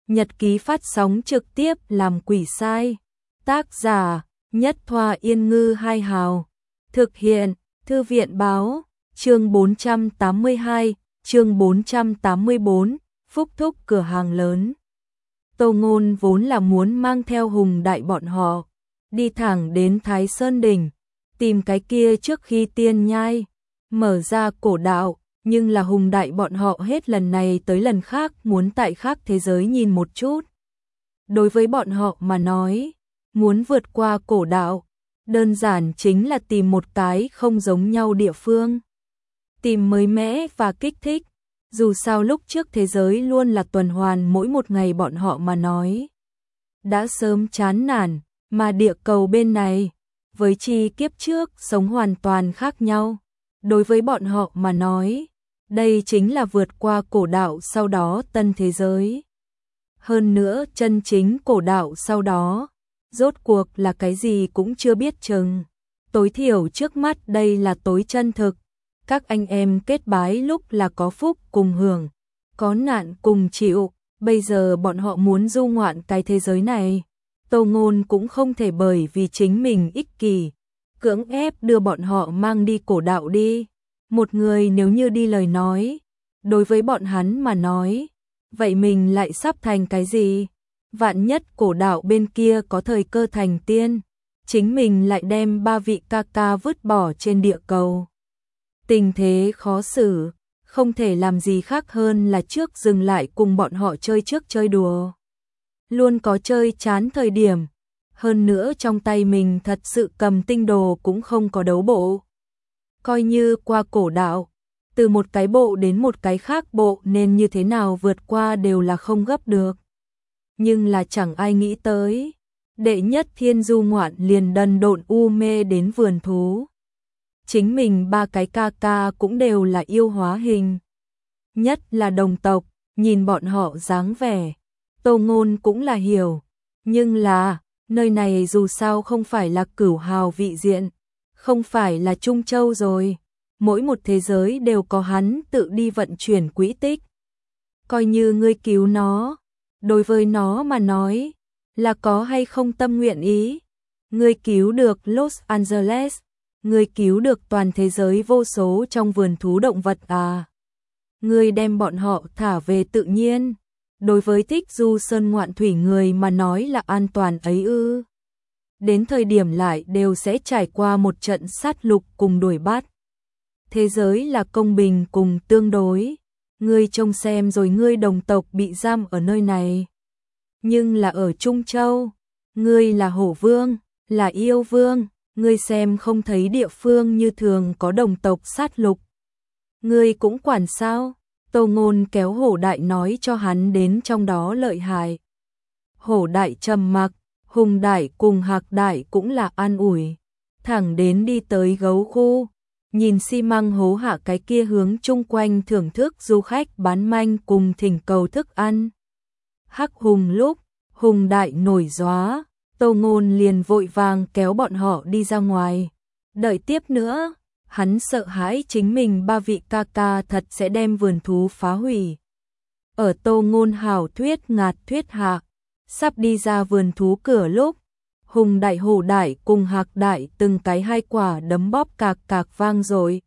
Nhật ký phát sóng trực tiếp làm quỷ sai. Tác giả: Nhất Thoa Yên Ngư Hai Hào. Thực hiện: Thư viện báo. Chương 482, chương 484, Phúc Thúc cửa hàng lớn. Tô Ngôn vốn là muốn mang theo Hùng Đại bọn họ, đi thẳng đến Thái Sơn Đỉnh, tìm cái kia trước khi tiên nhai, mở ra cổ đạo, nhưng là Hùng Đại bọn họ hết lần này tới lần khác muốn tại khác thế giới nhìn một chút. Đối với bọn họ mà nói, muốn vượt qua cổ đạo, đơn giản chính là tìm một cái không giống nhau địa phương. Tìm mới mẻ và kích thích, dù sao lúc trước thế giới luôn là tuần hoàn mỗi một ngày bọn họ mà nói. Đã sớm chán nản, mà địa cầu bên này, với chi kiếp trước sống hoàn toàn khác nhau. Đối với bọn họ mà nói, đây chính là vượt qua cổ đạo sau đó tân thế giới. Hơn nữa chân chính cổ đạo sau đó, rốt cuộc là cái gì cũng chưa biết chừng. Tối thiểu trước mắt đây là tối chân thực. Các anh em kết bái lúc là có phúc cùng hưởng, có nạn cùng chịu, bây giờ bọn họ muốn du ngoạn cái thế giới này. Tô Ngôn cũng không thể bởi vì chính mình ích kỷ, cưỡng ép đưa bọn họ mang đi cổ đạo đi. Một người nếu như đi lời nói, đối với bọn hắn mà nói, vậy mình lại sắp thành cái gì? Vạn nhất cổ đạo bên kia có thời cơ thành tiên, chính mình lại đem ba vị ca ca vứt bỏ trên địa cầu. Tình thế khó xử, không thể làm gì khác hơn là trước dừng lại cùng bọn họ chơi trước chơi đùa. Luôn có chơi chán thời điểm, hơn nữa trong tay mình thật sự cầm tinh đồ cũng không có đấu bộ. Coi như qua cổ đạo, từ một cái bộ đến một cái khác bộ nên như thế nào vượt qua đều là không gấp được. Nhưng là chẳng ai nghĩ tới, đệ nhất thiên du ngoạn liền đần độn u mê đến vườn thú. Chính mình ba cái ca ca cũng đều là yêu hóa hình. Nhất là đồng tộc, nhìn bọn họ dáng vẻ, Tô Ngôn cũng là hiểu. Nhưng là, nơi này dù sao không phải là Cửu Hào vị diện, không phải là Trung Châu rồi. Mỗi một thế giới đều có hắn tự đi vận chuyển quỹ tích. Coi như ngươi cứu nó, đối với nó mà nói, là có hay không tâm nguyện ý. Ngươi cứu được Los Angeles, ngươi cứu được toàn thế giới vô số trong vườn thú động vật à. Ngươi đem bọn họ thả về tự nhiên, đối với thích du sơn ngoạn thủy người mà nói là an toàn ấy ư. Đến thời điểm lại đều sẽ trải qua một trận sát lục cùng đuổi bắt. Thế giới là công bình cùng tương đối, ngươi trông xem rồi ngươi đồng tộc bị giam ở nơi này. Nhưng là ở Trung Châu, ngươi là hổ vương, là yêu vương, ngươi xem không thấy địa phương như thường có đồng tộc sát lục. Ngươi cũng quản sao? Tô Ngôn kéo Hổ Đại nói cho hắn đến trong đó lợi hại. Hổ Đại trầm mặc, Hùng Đại cùng Hạc Đại cũng là an ủi. Thẳng đến đi tới gấu khu, nhìn xi măng hố hạ cái kia hướng chung quanh thưởng thức du khách bán manh cùng thỉnh cầu thức ăn. Hắc Hùng lúc, Hùng Đại nổi gióa, Tô Ngôn liền vội vàng kéo bọn họ đi ra ngoài. Đợi tiếp nữa, hắn sợ hãi chính mình ba vị ca ca thật sẽ đem vườn thú phá hủy. Ở Tô Ngôn hảo thuyết ngạt thuyết hạ, sắp đi ra vườn thú cửa lúc, Hùng Đại Hổ Đại cùng Hạc Đại từng cái hai quả đấm bóp cạc cạc vang rồi.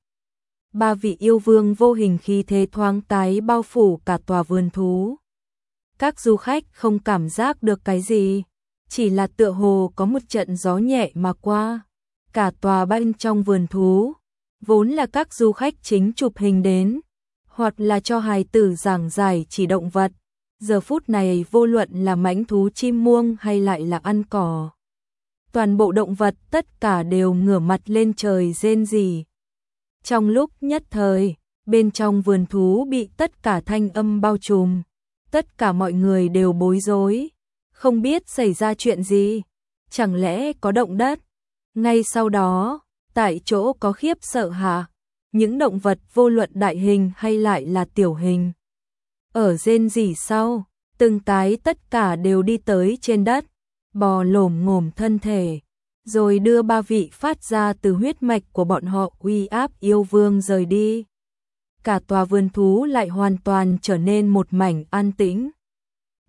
Ba vị yêu vương vô hình khí thế thoáng cái bao phủ cả tòa vườn thú. Các du khách không cảm giác được cái gì, chỉ là tựa hồ có một trận gió nhẹ mà qua. Cả tòa bên trong vườn thú, vốn là các du khách chính chụp hình đến, hoặc là cho hài tử giảng giải chỉ động vật. Giờ phút này vô luận là mãnh thú chim muông hay lại là ăn cỏ, toàn bộ động vật tất cả đều ngửa mặt lên trời rên rỉ. Trong lúc nhất thời, bên trong vườn thú bị tất cả thanh âm bao trùm, tất cả mọi người đều bối rối, không biết xảy ra chuyện gì, chẳng lẽ có động đất. Ngay sau đó, tại chỗ có khiếp sợ hả, những động vật vô luận đại hình hay lại là tiểu hình, ở rên rỉ sau, từng cái tất cả đều đi tới trên đất, bò lổm ngổm thân thể, rồi đưa ba vị phát ra từ huyết mạch của bọn họ uy áp yêu vương rời đi. Cả tòa vườn thú lại hoàn toàn trở nên một mảnh an tĩnh.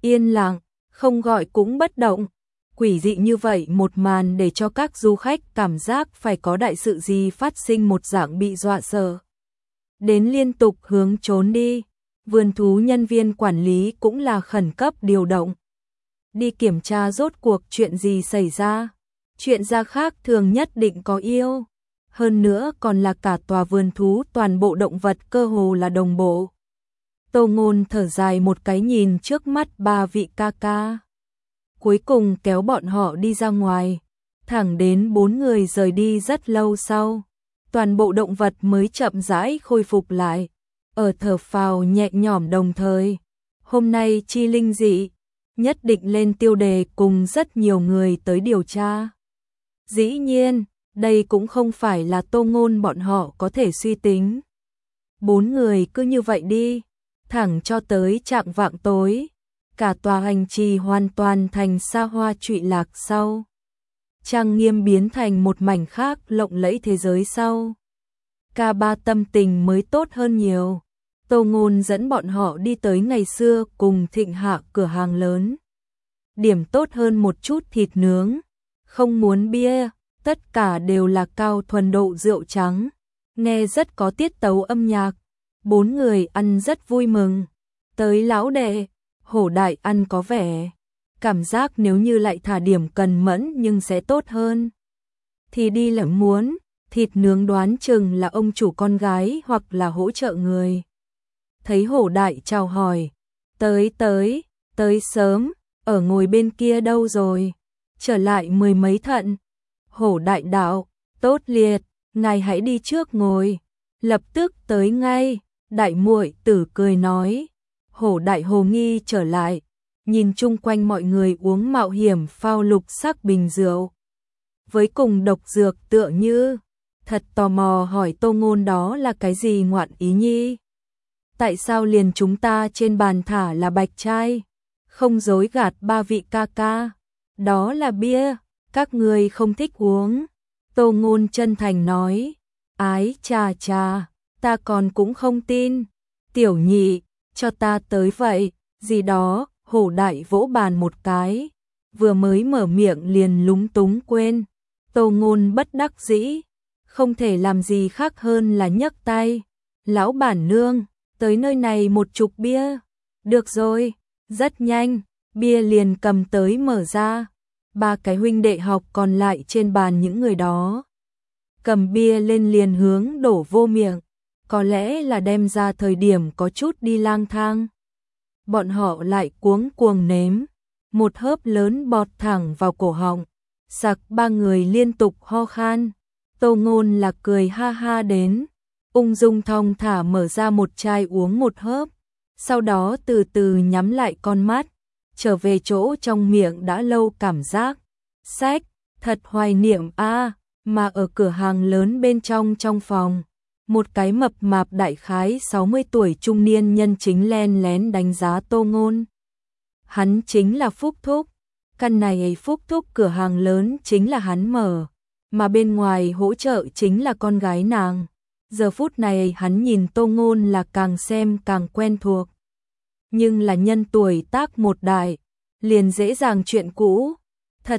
yên lặng, không gọi cũng bất động. Quỷ dị như vậy một màn để cho các du khách cảm giác phải có đại sự gì phát sinh một dạng bị dọa sợ. Đến liên tục hướng trốn đi, vườn thú nhân viên quản lý cũng là khẩn cấp điều động. Đi kiểm tra rốt cuộc chuyện gì xảy ra. Chuyện gia khác thường nhất định có yêu. Hơn nữa còn là cả tòa vườn thú toàn bộ động vật cơ hồ là đồng bộ. Tô Ngôn thở dài một cái nhìn trước mắt ba vị ca ca. Cuối cùng kéo bọn họ đi ra ngoài. Thẳng đến 4 người rời đi rất lâu sau. Toàn bộ động vật mới chậm rãi khôi phục lại. Ở thở phào nhẹ nhõm đồng thời. Hôm nay chi linh dị. Nhất định lên tiêu đề cùng rất nhiều người tới điều tra. Dĩ nhiên, đây cũng không phải là Tô Ngôn bọn họ có thể suy tính. 4 người cứ như vậy đi, thẳng cho tới chạng vạng tối. Cả tòa hành trì hoàn toàn thành xa hoa trụy lạc sau. Trang nghiêm biến thành một mảnh khác lộng lẫy thế giới sau. Ca ba tâm tình mới tốt hơn nhiều. Tô Ngôn dẫn bọn họ đi tới ngày xưa cùng thịnh hạ cửa hàng lớn. Điểm tốt hơn một chút thịt nướng. Không muốn bia, tất cả đều là cao thuần độ rượu trắng. Nghe rất có tiết tấu âm nhạc. 4 người ăn rất vui mừng. Tới lão đệ, Hổ đại ăn có vẻ. Cảm giác nếu như lại thả điểm cần mẫn nhưng sẽ tốt hơn. Thì đi lẫm muốn, thịt nướng đoán chừng là ông chủ con gái hoặc là hỗ trợ người. Thấy Hổ đại chào hỏi. Tới sớm, ở ngồi bên kia đâu rồi? Trở lại 10 mấy thận. Hổ đại đạo, tốt liệt, ngài hãy đi trước ngồi. Lập tức tới ngay, đại muội tử cười nói. Hổ đại hồ nghi trở lại, nhìn chung quanh mọi người uống mạo hiểm phao lục sắc bình rượu. Với cùng độc dược tựa như, thật tò mò hỏi Tô Ngôn đó là cái gì ngoạn ý nhi? Tại sao liền chúng ta trên bàn thả là bạch trai? Không dối gạt ba vị ca ca. Đó là bia, các người không thích uống. Tô Ngôn chân thành nói. Ái chà chà, ta còn cũng không tin. Tiểu nhị, cho ta tới vậy, gì đó, Hổ đại vỗ bàn một cái. Vừa mới mở miệng liền lúng túng quên. Tô Ngôn bất đắc dĩ, không thể làm gì khác hơn là nhấc tay. Lão bản nương, tới nơi này một chục bia. Được rồi, rất nhanh, bia liền cầm tới mở ra. 3 cái huynh đệ học còn lại trên bàn những người đó. Cầm bia lên liền hướng đổ vô miệng. Có lẽ là đem ra thời điểm có chút đi lang thang. Bọn họ lại cuống cuồng nếm. Một hớp lớn bọt thẳng vào cổ họng. Sặc 3 người liên tục ho khan. Tô Ngôn là cười ha ha đến. Ung dung thong thả mở ra một chai uống một hớp. Sau đó từ từ nhắm lại con mắt. Trở về chỗ trong miệng đã lâu cảm giác. Sách, thật hoài niệm a. Mà ở cửa hàng lớn bên trong phòng. Một cái mập mạp đại khái 60 tuổi trung niên nhân chính len lén đánh giá Tô Ngôn. Hắn chính là Phúc Thúc. Căn này Phúc Thúc cửa hàng lớn chính là hắn mở. Mà bên ngoài hỗ trợ chính là con gái nàng. Giờ phút này hắn nhìn Tô Ngôn là càng xem càng quen thuộc. Nhưng là nhân tuổi tác một đại, liền dễ dàng chuyện cũ. Thật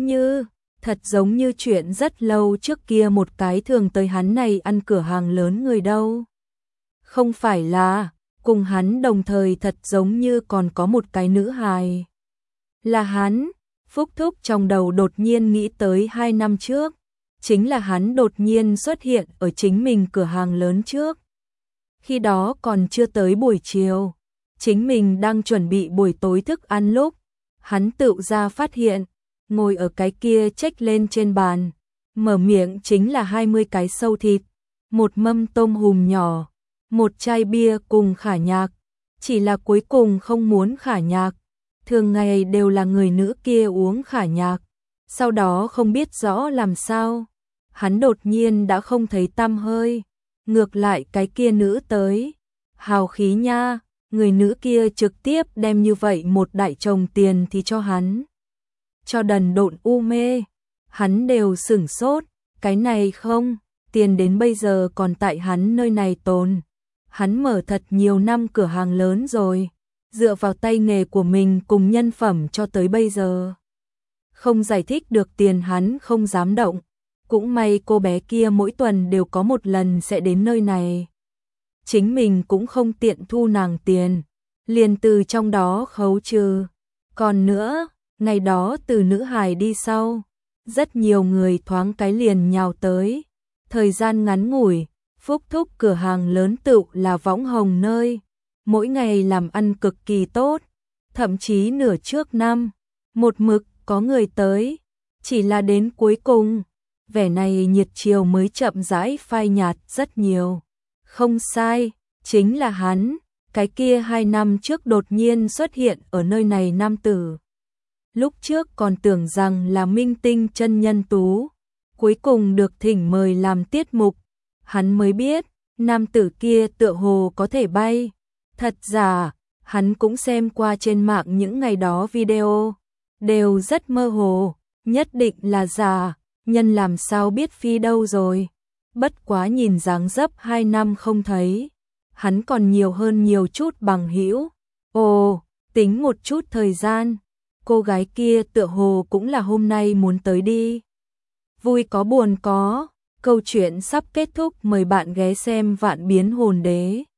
giống như chuyện rất lâu trước kia một cái thường tới hắn này ăn cửa hàng lớn người đâu. Không phải là, cùng hắn đồng thời thật giống như còn có một cái nữ hài. Là hắn, Phúc Thúc trong đầu đột nhiên nghĩ tới 2 năm trước. Chính là hắn đột nhiên xuất hiện ở chính mình cửa hàng lớn trước. Khi đó còn chưa tới buổi chiều. Chính mình đang chuẩn bị buổi tối thức ăn lúc. Hắn tự ra phát hiện. Ngồi ở cái kia chếch lên trên bàn. Mở miệng chính là 20 cái sâu thịt. Một mâm tôm hùm nhỏ. Một chai bia cùng khả nhạc. Chỉ là cuối cùng không muốn khả nhạc. Thường ngày đều là người nữ kia uống khả nhạc. Sau đó không biết rõ làm sao. Hắn đột nhiên đã không thấy tăm hơi. Ngược lại cái kia nữ tới. Hào khí nha. Người nữ kia trực tiếp đem như vậy một đại chồng tiền thì cho hắn. Cho đần độn u mê. Hắn đều sửng sốt. Cái này không. Tiền đến bây giờ còn tại hắn nơi này tồn. Hắn mở thật nhiều năm cửa hàng lớn rồi. dựa vào tay nghề của mình cùng nhân phẩm cho tới bây giờ. Không giải thích được tiền hắn không dám động. Cũng may cô bé kia mỗi tuần đều có một lần sẽ đến nơi này. Chính mình cũng không tiện thu nàng tiền, liền từ trong đó khấu trừ. Còn nữa, ngày đó từ nữ hài đi sau, rất nhiều người thoáng cái liền nhào tới. Thời gian ngắn ngủi, Phúc Thúc cửa hàng lớn tựu là võng hồng nơi. Mỗi ngày làm ăn cực kỳ tốt, thậm chí nửa trước năm, một mực có người tới. Chỉ là đến cuối cùng, vẻ này nhiệt chiều mới chậm rãi phai nhạt rất nhiều. Không sai, chính là hắn, cái kia 2 năm trước đột nhiên xuất hiện ở nơi này nam tử. Lúc trước còn tưởng rằng là minh tinh chân nhân tú, cuối cùng được thỉnh mời làm tiết mục, hắn mới biết, nam tử kia tựa hồ có thể bay. Thật giả, hắn cũng xem qua trên mạng những ngày đó video, đều rất mơ hồ, nhất định là giả, nhân làm sao biết phi đâu rồi. Bất quá nhìn dáng dấp 2 năm không thấy, hắn còn nhiều hơn nhiều chút bằng hữu. Ồ, tính một chút thời gian, cô gái kia tựa hồ cũng là hôm nay muốn tới đi. Vui có buồn có, câu chuyện sắp kết thúc, mời bạn ghé xem Vạn Biến Hồn Đế.